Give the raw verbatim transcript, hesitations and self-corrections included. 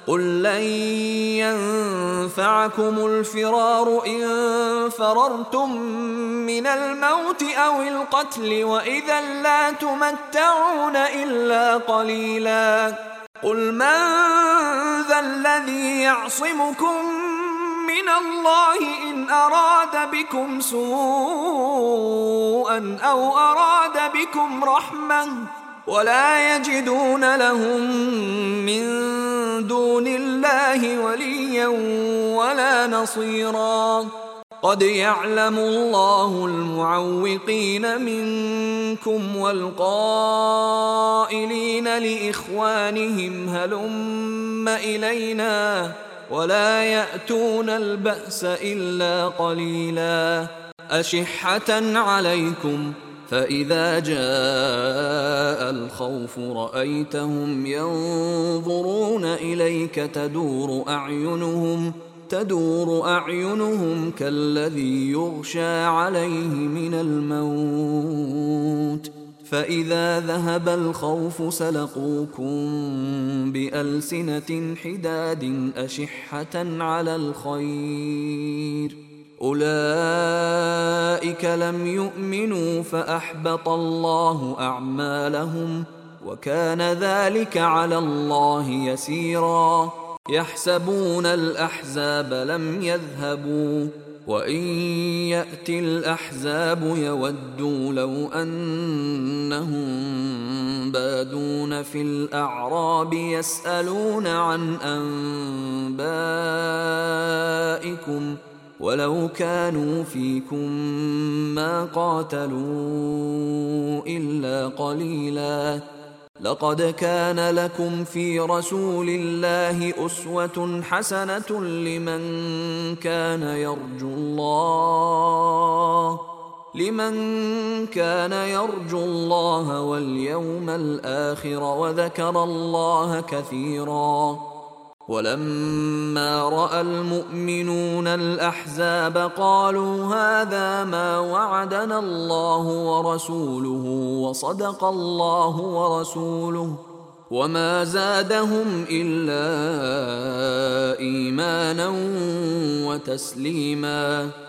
قل لن ينفعكم الفرار إن فررتم من الموت أو القتل وإذا لا تمتعون إلا قليلا قل من ذا الذي يعصمكم من الله إن أراد بكم سوءا أو أراد بكم رحمة ولا يجدون لهم من دون الله وليا ولا نصيرا قد يعلم الله المعوقين منكم والقائلين لإخوانهم هلم إلينا ولا يأتون البأس إلا قليلا أشحة عليكم فإذا جاء الخوف رأيتهم ينظرون إليك تدور أعينهم تدور أعينهم كالذي يغشى عليه من الموت فإذا ذهب الخوف سلقوكم بألسنة حداد أشحة على الخير أولئك لم يؤمنوا فأحبط الله أعمالهم وكان ذلك على الله يسيرا يحسبون الأحزاب لم يذهبوا وإن يأتي الأحزاب يودوا لو أنهم بادون في الأعراب يسألون عن أنبائكم ولو كانوا فيكم ما قاتلوا إلا قليلا لقد كان لكم في رسول الله أسوة حسنة لمن كان يرجو الله لمن كان يرجو الله واليوم الآخر وذكر الله كثيرا ولما رأى المؤمنون الأحزاب قالوا هذا ما وعدنا الله ورسوله وصدق الله ورسوله وما زادهم إلا إيمانا وتسليما